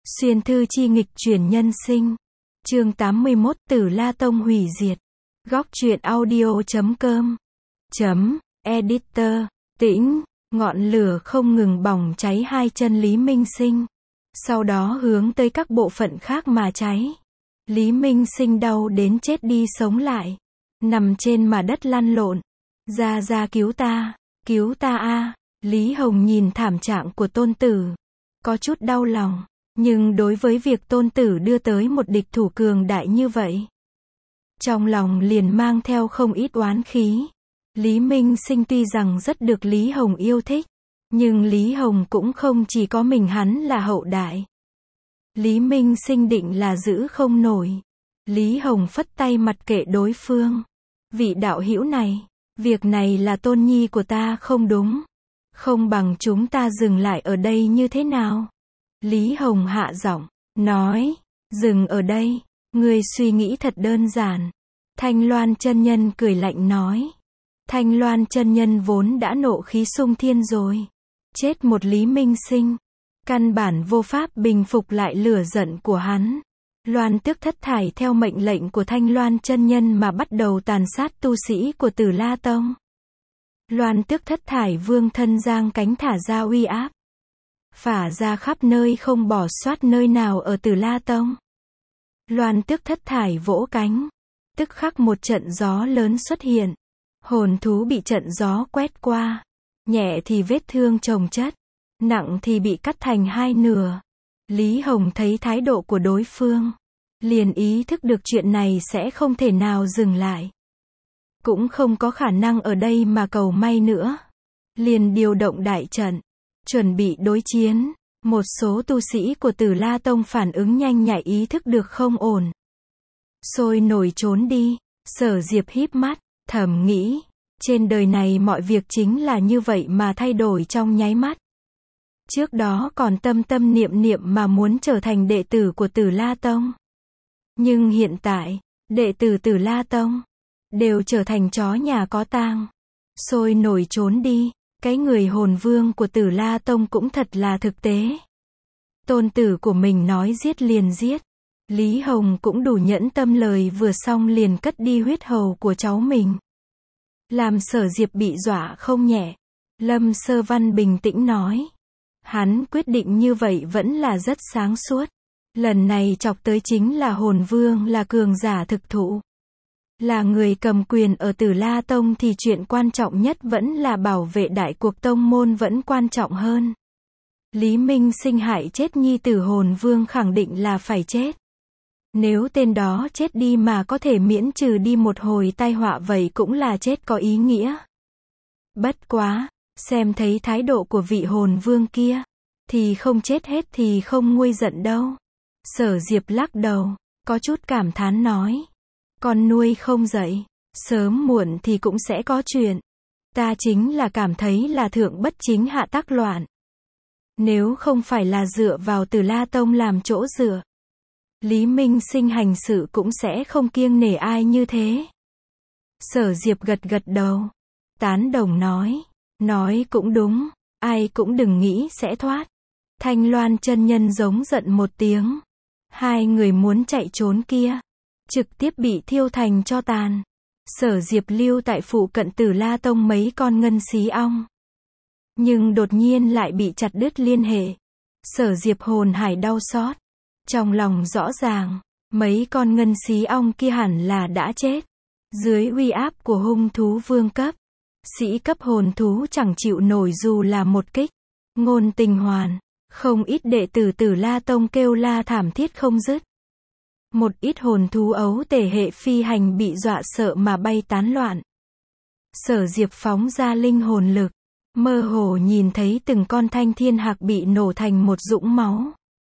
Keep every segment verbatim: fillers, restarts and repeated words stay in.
Xuyên thư chi nghịch chuyển nhân sinh. Chương tám mươi mốt Tử La Tông hủy diệt. Góc truyện audio.com chấm Editor. Tĩnh, ngọn lửa không ngừng bỏng cháy hai chân Lý Minh Sinh. Sau đó hướng tới các bộ phận khác mà cháy. Lý Minh Sinh đau đến chết đi sống lại. Nằm trên mà đất lăn lộn. Ra ra cứu ta, cứu ta a. Lý Hồng nhìn thảm trạng của tôn tử. Có chút đau lòng. Nhưng đối với việc tôn tử đưa tới một địch thủ cường đại như vậy, trong lòng liền mang theo không ít oán khí. Lý Minh Sinh tuy rằng rất được Lý Hồng yêu thích, nhưng Lý Hồng cũng không chỉ có mình hắn là hậu đại. Lý Minh Sinh định là giữ không nổi. Lý Hồng phất tay mặt kệ đối phương. Vị đạo hữu này, việc này là tôn nhi của ta không đúng. Không bằng chúng ta dừng lại ở đây như thế nào? Lý Hồng hạ giọng, nói, dừng ở đây, ngươi suy nghĩ thật đơn giản. Thanh Loan chân nhân cười lạnh nói. Thanh Loan chân nhân vốn đã nộ khí sung thiên rồi. Chết một Lý Minh Sinh, căn bản vô pháp bình phục lại lửa giận của hắn. Loan Tước thất thải theo mệnh lệnh của Thanh Loan chân nhân mà bắt đầu tàn sát tu sĩ của Tử La Tông. Loan Tước thất thải vương thân giang cánh thả ra uy áp, phả ra khắp nơi không bỏ sót nơi nào ở Tử La Tông. Loan Tước thất thải vỗ cánh, tức khắc một trận gió lớn xuất hiện. Hồn thú bị trận gió quét qua, nhẹ thì vết thương chồng chất, nặng thì bị cắt thành hai nửa. Lý Hồng thấy thái độ của đối phương, liền ý thức được chuyện này sẽ không thể nào dừng lại. Cũng không có khả năng ở đây mà cầu may nữa. Liền điều động đại trận, chuẩn bị đối chiến. Một số tu sĩ của Tử La Tông phản ứng nhanh nhạy ý thức được không ổn, sôi nổi trốn đi. Sở Diệp híp mắt, thầm nghĩ, trên đời này mọi việc chính là như vậy mà thay đổi trong nháy mắt. Trước đó còn tâm tâm niệm niệm mà muốn trở thành đệ tử của Tử La Tông. Nhưng hiện tại, đệ tử Tử La Tông đều trở thành chó nhà có tang, sôi nổi trốn đi. Cái người hồn vương của Tử La Tông cũng thật là thực tế. Tôn tử của mình nói giết liền giết. Lý Hồng cũng đủ nhẫn tâm, lời vừa xong liền cất đi huyết hầu của cháu mình, làm Sở Diệp bị dọa không nhẹ. Lâm Sơ Văn bình tĩnh nói, hắn quyết định như vậy vẫn là rất sáng suốt. Lần này chọc tới chính là hồn vương, là cường giả thực thụ, là người cầm quyền ở Tử La Tông, thì chuyện quan trọng nhất vẫn là bảo vệ đại cuộc tông môn vẫn quan trọng hơn. Lý Minh Sinh hại chết nhi tử hồn vương khẳng định là phải chết. Nếu tên đó chết đi mà có thể miễn trừ đi một hồi tai họa, vậy cũng là chết có ý nghĩa. Bất quá, xem thấy thái độ của vị hồn vương kia, thì không chết hết thì không nguôi giận đâu. Sở Diệp lắc đầu, có chút cảm thán nói, con nuôi không dậy, sớm muộn thì cũng sẽ có chuyện. Ta chính là cảm thấy là thượng bất chính hạ tắc loạn. Nếu không phải là dựa vào Tử La Tông làm chỗ dựa, Lý Minh Sinh hành sự cũng sẽ không kiêng nể ai như thế. Sở Diệp gật gật đầu, tán đồng nói, nói cũng đúng, ai cũng đừng nghĩ sẽ thoát. Thanh Loan chân nhân giống giận một tiếng. Hai người muốn chạy trốn kia, trực tiếp bị thiêu thành tro tàn. Sở Diệp lưu tại phụ cận Tử La Tông mấy con ngân xí ong, nhưng đột nhiên lại bị chặt đứt liên hệ. Sở Diệp hồn hải đau xót, trong lòng rõ ràng, mấy con ngân xí ong kia hẳn là đã chết. Dưới uy áp của hung thú vương cấp, sĩ cấp hồn thú chẳng chịu nổi dù là một kích. Ngôn Tình Hoàn, không ít đệ tử Tử La Tông kêu la thảm thiết không dứt. Một ít hồn thú ấu tể hệ phi hành bị dọa sợ mà bay tán loạn. Sở Diệp phóng ra linh hồn lực, mơ hồ nhìn thấy từng con thanh thiên hạc bị nổ thành một dũng máu.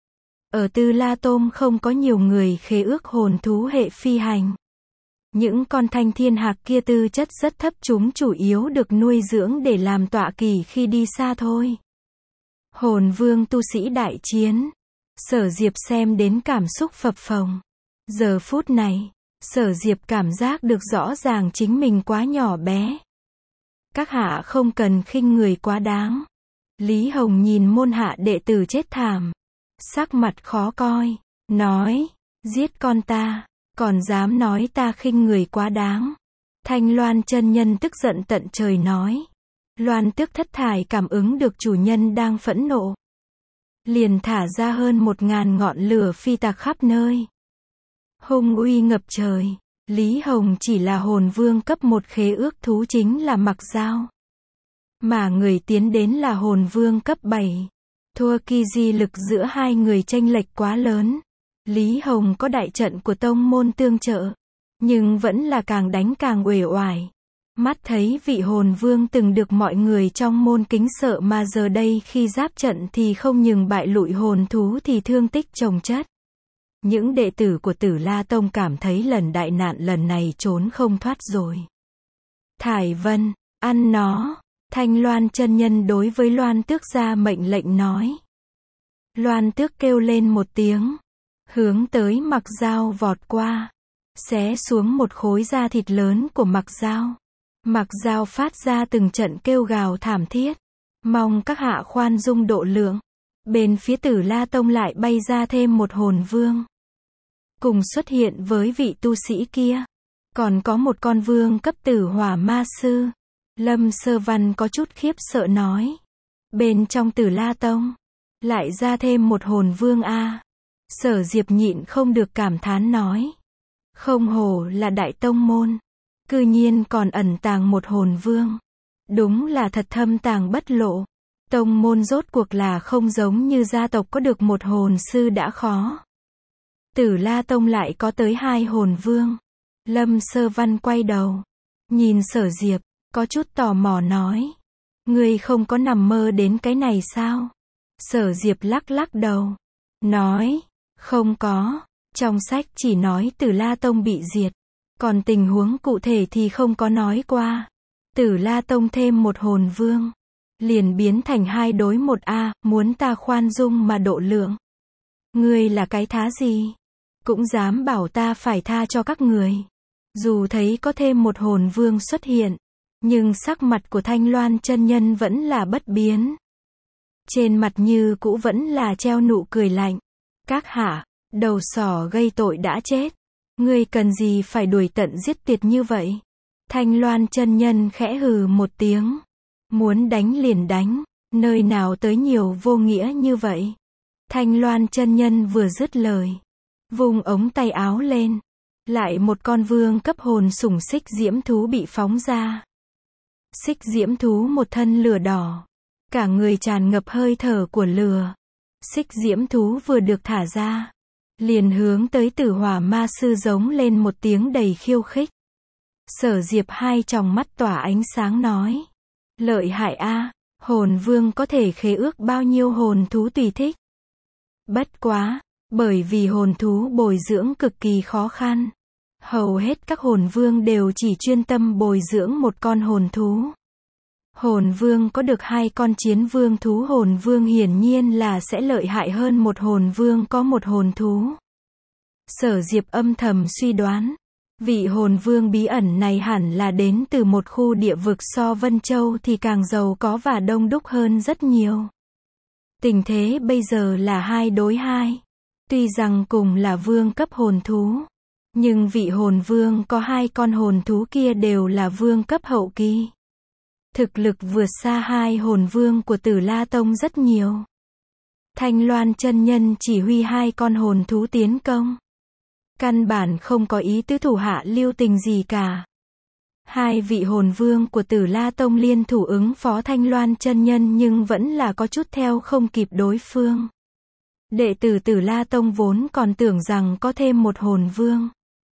Ở Tử La Tông không có nhiều người khế ước hồn thú hệ phi hành. Những con thanh thiên hạc kia tư chất rất thấp, chúng chủ yếu được nuôi dưỡng để làm tọa kỵ khi đi xa thôi. Hồn vương tu sĩ đại chiến, Sở Diệp xem đến cảm xúc phập phồng. Giờ phút này, Sở Diệp cảm giác được rõ ràng chính mình quá nhỏ bé. Các hạ không cần khinh người quá đáng. Lý Hồng nhìn môn hạ đệ tử chết thảm, sắc mặt khó coi, nói, giết con ta, còn dám nói ta khinh người quá đáng. Thanh Loan chân nhân tức giận tận trời nói. Loan Tước thất thải cảm ứng được chủ nhân đang phẫn nộ. Liền thả ra hơn một ngàn ngọn lửa phi tạc khắp nơi. Hung uy ngập trời. Lý Hồng chỉ là hồn vương cấp một khế ước thú chính là Mặc Dao. Mà người tiến đến là hồn vương cấp bảy. Thua kỳ di lực giữa hai người chênh lệch quá lớn. Lý Hồng có đại trận của tông môn tương trợ. Nhưng vẫn là càng đánh càng uể oải. Mắt thấy vị hồn vương từng được mọi người trong môn kính sợ mà giờ đây khi giáp trận thì không nhường bại lụi hồn thú thì thương tích chồng chất. Những đệ tử của Tử La Tông cảm thấy lần đại nạn lần này trốn không thoát rồi. Thải Vân, ăn nó. Thanh Loan chân nhân đối với Loan Tước ra mệnh lệnh nói. Loan Tước kêu lên một tiếng. Hướng tới Mặc Dao vọt qua. Xé xuống một khối da thịt lớn của Mặc Dao. Mặc Dao phát ra từng trận kêu gào thảm thiết. Mong các hạ khoan dung độ lượng. Bên phía Tử La Tông lại bay ra thêm một hồn vương. Cùng xuất hiện với vị tu sĩ kia. Còn có một con vương cấp tử hỏa ma sư. Lâm Sơ Văn có chút khiếp sợ nói. Bên trong Tử La Tông. Lại ra thêm một hồn vương a. Sở Diệp nhịn không được cảm thán nói. Không hổ là đại tông môn. Cư nhiên còn ẩn tàng một hồn vương. Đúng là thật thâm tàng bất lộ. Tông môn rốt cuộc là không giống như gia tộc có được một hồn sư đã khó. Tử La Tông lại có tới hai hồn vương. Lâm Sơ Văn quay đầu. Nhìn Sở Diệp, có chút tò mò nói. Ngươi không có nằm mơ đến cái này sao? Sở Diệp lắc lắc đầu. Nói, không có. Trong sách chỉ nói Tử La Tông bị diệt. Còn tình huống cụ thể thì không có nói qua. Tử La Tông thêm một hồn vương. Liền biến thành hai đối một a, muốn ta khoan dung mà độ lượng. Ngươi là cái thá gì? Cũng dám bảo ta phải tha cho các người. Dù thấy có thêm một hồn vương xuất hiện. Nhưng sắc mặt của Thanh Loan chân nhân vẫn là bất biến. Trên mặt như cũ vẫn là treo nụ cười lạnh. Các hạ, đầu sỏ gây tội đã chết. Ngươi cần gì phải đuổi tận giết tuyệt như vậy? Thanh Loan chân nhân khẽ hừ một tiếng. Muốn đánh liền đánh, nơi nào tới nhiều vô nghĩa như vậy? Thanh Loan chân nhân vừa dứt lời. Vùng ống tay áo lên. Lại một con vương cấp hồn sủng xích diễm thú bị phóng ra. Xích diễm thú một thân lửa đỏ. Cả người tràn ngập hơi thở của lửa. Xích diễm thú vừa được thả ra. Liền hướng tới Tử Hỏa ma sư giống lên một tiếng đầy khiêu khích. Sở Diệp hai tròng mắt tỏa ánh sáng nói. Lợi hại a, hồn vương có thể khế ước bao nhiêu hồn thú tùy thích. Bất quá, bởi vì hồn thú bồi dưỡng cực kỳ khó khăn. Hầu hết các hồn vương đều chỉ chuyên tâm bồi dưỡng một con hồn thú. Hồn vương có được hai con chiến vương thú hồn vương hiển nhiên là sẽ lợi hại hơn một hồn vương có một hồn thú. Sở Diệp âm thầm suy đoán. Vị hồn vương bí ẩn này hẳn là đến từ một khu địa vực so Vân Châu thì càng giàu có và đông đúc hơn rất nhiều. Tình thế bây giờ là hai đối hai. Tuy rằng cùng là vương cấp hồn thú. Nhưng vị hồn vương có hai con hồn thú kia đều là vương cấp hậu kỳ. Thực lực vượt xa hai hồn vương của Tử La Tông rất nhiều. Thanh Loan chân nhân chỉ huy hai con hồn thú tiến công. Căn bản không có ý tứ thủ hạ lưu tình gì cả. Hai vị hồn vương của Tử La Tông liên thủ ứng phó Thanh Loan chân nhân nhưng vẫn là có chút theo không kịp đối phương. Đệ tử Tử La Tông vốn còn tưởng rằng có thêm một hồn vương.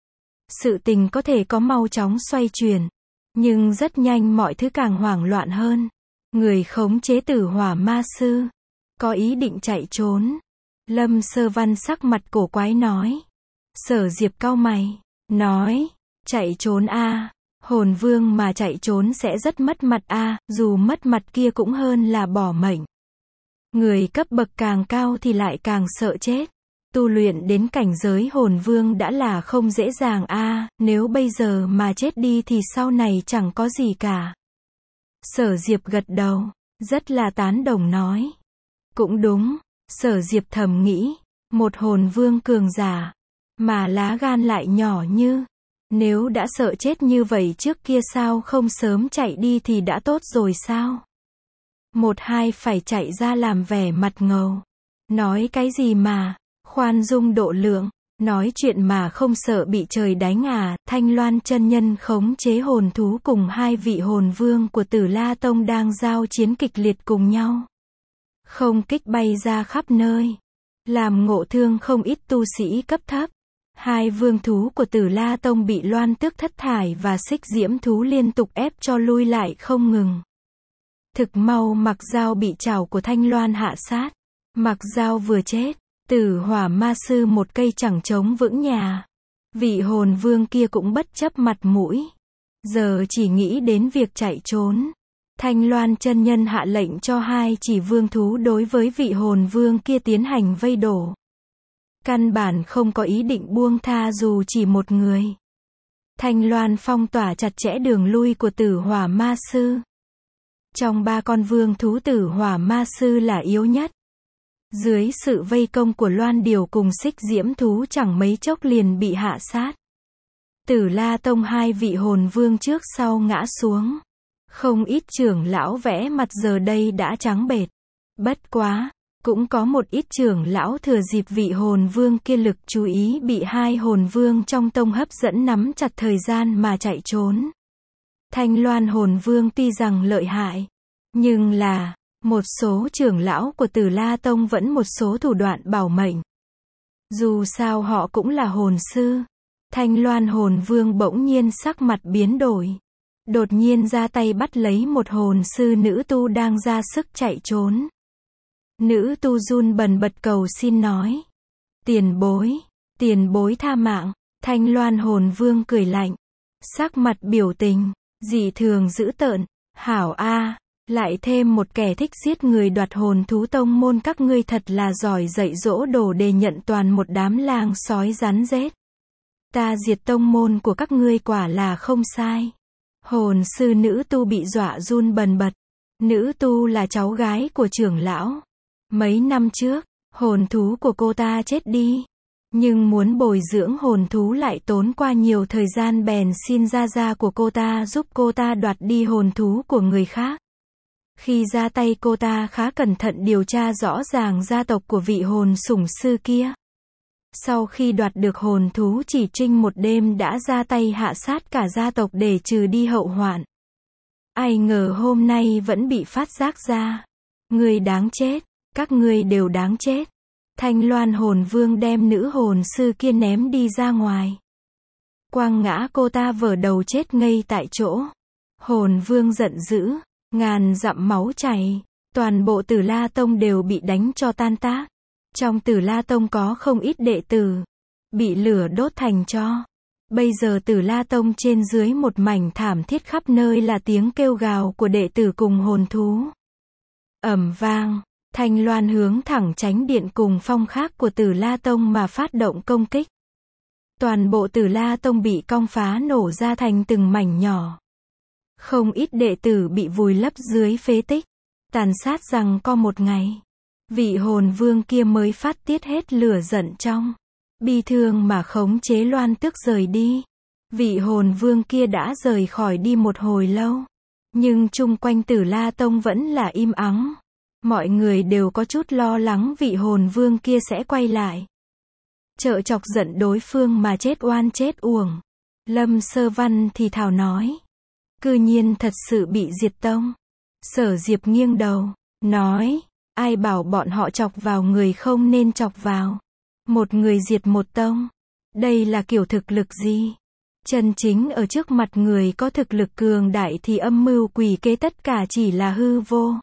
Sự tình có thể có mau chóng xoay chuyển. Nhưng rất nhanh mọi thứ càng hoảng loạn hơn. Người khống chế Tử Hỏa ma sư. Có ý định chạy trốn. Lâm Sơ Văn sắc mặt cổ quái nói. Sở Diệp cau mày. Nói. Chạy trốn a, hồn vương mà chạy trốn sẽ rất mất mặt a, dù mất mặt kia cũng hơn là bỏ mệnh. Người cấp bậc càng cao thì lại càng sợ chết. Tu luyện đến cảnh giới hồn vương đã là không dễ dàng a, nếu bây giờ mà chết đi thì sau này chẳng có gì cả. Sở Diệp gật đầu, rất là tán đồng nói. Cũng đúng, Sở Diệp thầm nghĩ, một hồn vương cường giả, mà lá gan lại nhỏ như, nếu đã sợ chết như vậy trước kia sao không sớm chạy đi thì đã tốt rồi sao? Một hai phải chạy ra làm vẻ mặt ngầu. Nói cái gì mà, khoan dung độ lượng, nói chuyện mà không sợ bị trời đánh à? Thanh Loan chân nhân khống chế hồn thú cùng hai vị hồn vương của Tử La Tông đang giao chiến kịch liệt cùng nhau. Không kích bay ra khắp nơi, làm ngộ thương không ít tu sĩ cấp thấp. Hai vương thú của Tử La Tông bị Loan Tước Thất Thải và Xích Diễm thú liên tục ép cho lui lại không ngừng. Thực mau Mặc Dao bị trảo của Thanh Loan hạ sát. Mặc Dao vừa chết, Tử Hỏa Ma Sư một cây chẳng chống vững nhà. Vị hồn vương kia cũng bất chấp mặt mũi, giờ chỉ nghĩ đến việc chạy trốn. Thanh Loan chân nhân hạ lệnh cho hai chỉ vương thú đối với vị hồn vương kia tiến hành vây đổ. Căn bản không có ý định buông tha dù chỉ một người. Thanh Loan phong tỏa chặt chẽ đường lui của Tử Hỏa Ma Sư. Trong ba con vương thú Tử Hỏa Ma Sư là yếu nhất. Dưới sự vây công của Loan Điều cùng Xích Diễm thú chẳng mấy chốc liền bị hạ sát. Tử La Tông hai vị hồn vương trước sau ngã xuống. Không ít trưởng lão vẽ mặt giờ đây đã trắng bệch. Bất quá, cũng có một ít trưởng lão thừa dịp vị hồn vương kia lực chú ý bị hai hồn vương trong tông hấp dẫn nắm chặt thời gian mà chạy trốn. Thanh Loan hồn vương tuy rằng lợi hại, nhưng là, một số trưởng lão của Tử La Tông vẫn một số thủ đoạn bảo mệnh. Dù sao họ cũng là hồn sư. Thanh Loan hồn vương bỗng nhiên sắc mặt biến đổi. Đột nhiên ra tay bắt lấy một hồn sư nữ tu đang ra sức chạy trốn. Nữ tu run bần bật cầu xin nói. Tiền bối, tiền bối tha mạng. Thanh Loan hồn vương cười lạnh. Sắc mặt biểu tình, dị thường dữ tợn. Hảo a, lại thêm một kẻ thích giết người đoạt hồn thú tông môn các ngươi thật là giỏi dạy dỗ đồ để nhận toàn một đám lang sói rắn rết. Ta diệt tông môn của các ngươi quả là không sai. Hồn sư nữ tu bị dọa run bần bật. Nữ tu là cháu gái của trưởng lão. Mấy năm trước, hồn thú của cô ta chết đi. Nhưng muốn bồi dưỡng hồn thú lại tốn qua nhiều thời gian bèn xin gia gia của cô ta giúp cô ta đoạt đi hồn thú của người khác. Khi ra tay cô ta khá cẩn thận điều tra rõ ràng gia tộc của vị hồn sủng sư kia. Sau khi đoạt được hồn thú chỉ trinh một đêm đã ra tay hạ sát cả gia tộc để trừ đi hậu hoạn. Ai ngờ hôm nay vẫn bị phát giác ra. Người đáng chết, các ngươi đều đáng chết. Thanh Loan hồn vương đem nữ hồn sư kia ném đi ra ngoài. Quang ngã cô ta vờ đầu chết ngây tại chỗ. Hồn vương giận dữ, ngàn dặm máu chảy, toàn bộ Tử La Tông đều bị đánh cho tan tác. Trong Tử La Tông có không ít đệ tử bị lửa đốt thành tro. Bây giờ Tử La Tông trên dưới một mảnh thảm thiết, khắp nơi là tiếng kêu gào của đệ tử cùng hồn thú. Ầm vang, Thanh Loan hướng thẳng tránh điện cùng phong khác của Tử La Tông mà phát động công kích. Toàn bộ Tử La Tông bị cong phá nổ ra thành từng mảnh nhỏ. Không ít đệ tử bị vùi lấp dưới phế tích, tàn sát rằng có một ngày. Vị hồn vương kia mới phát tiết hết lửa giận trong bi thương mà khống chế Loan Tước rời đi. Vị hồn vương kia đã rời khỏi đi một hồi lâu, nhưng chung quanh Tử La Tông vẫn là im ắng. Mọi người đều có chút lo lắng vị hồn vương kia sẽ quay lại, chợ chọc giận đối phương mà chết oan chết uổng. Lâm Sơ Văn thì thào nói, cư nhiên thật sự bị diệt tông. Sở Diệp nghiêng đầu, nói, ai bảo bọn họ chọc vào người không nên chọc vào. Một người diệt một tông. Đây là kiểu thực lực gì? Chân chính ở trước mặt người có thực lực cường đại thì âm mưu quỷ kế tất cả chỉ là hư vô.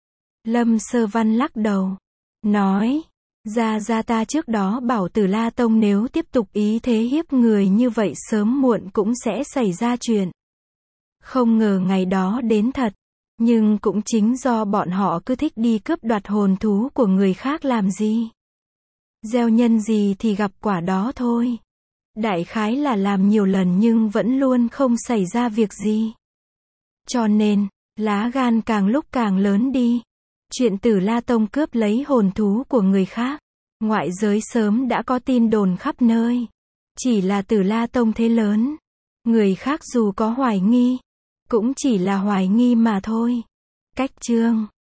Lâm Sơ Văn lắc đầu, nói, gia gia ta trước đó bảo Tử La Tông nếu tiếp tục ý thế hiếp người như vậy sớm muộn cũng sẽ xảy ra chuyện. Không ngờ ngày đó đến thật. Nhưng cũng chính do bọn họ cứ thích đi cướp đoạt hồn thú của người khác làm gì. Gieo nhân gì thì gặp quả đó thôi. Đại khái là làm nhiều lần nhưng vẫn luôn không xảy ra việc gì. Cho nên, lá gan càng lúc càng lớn đi. Chuyện Tử La Tông cướp lấy hồn thú của người khác. Ngoại giới sớm đã có tin đồn khắp nơi. Chỉ là Tử La Tông thế lớn. Người khác dù có hoài nghi, cũng chỉ là hoài nghi mà thôi. Cách chương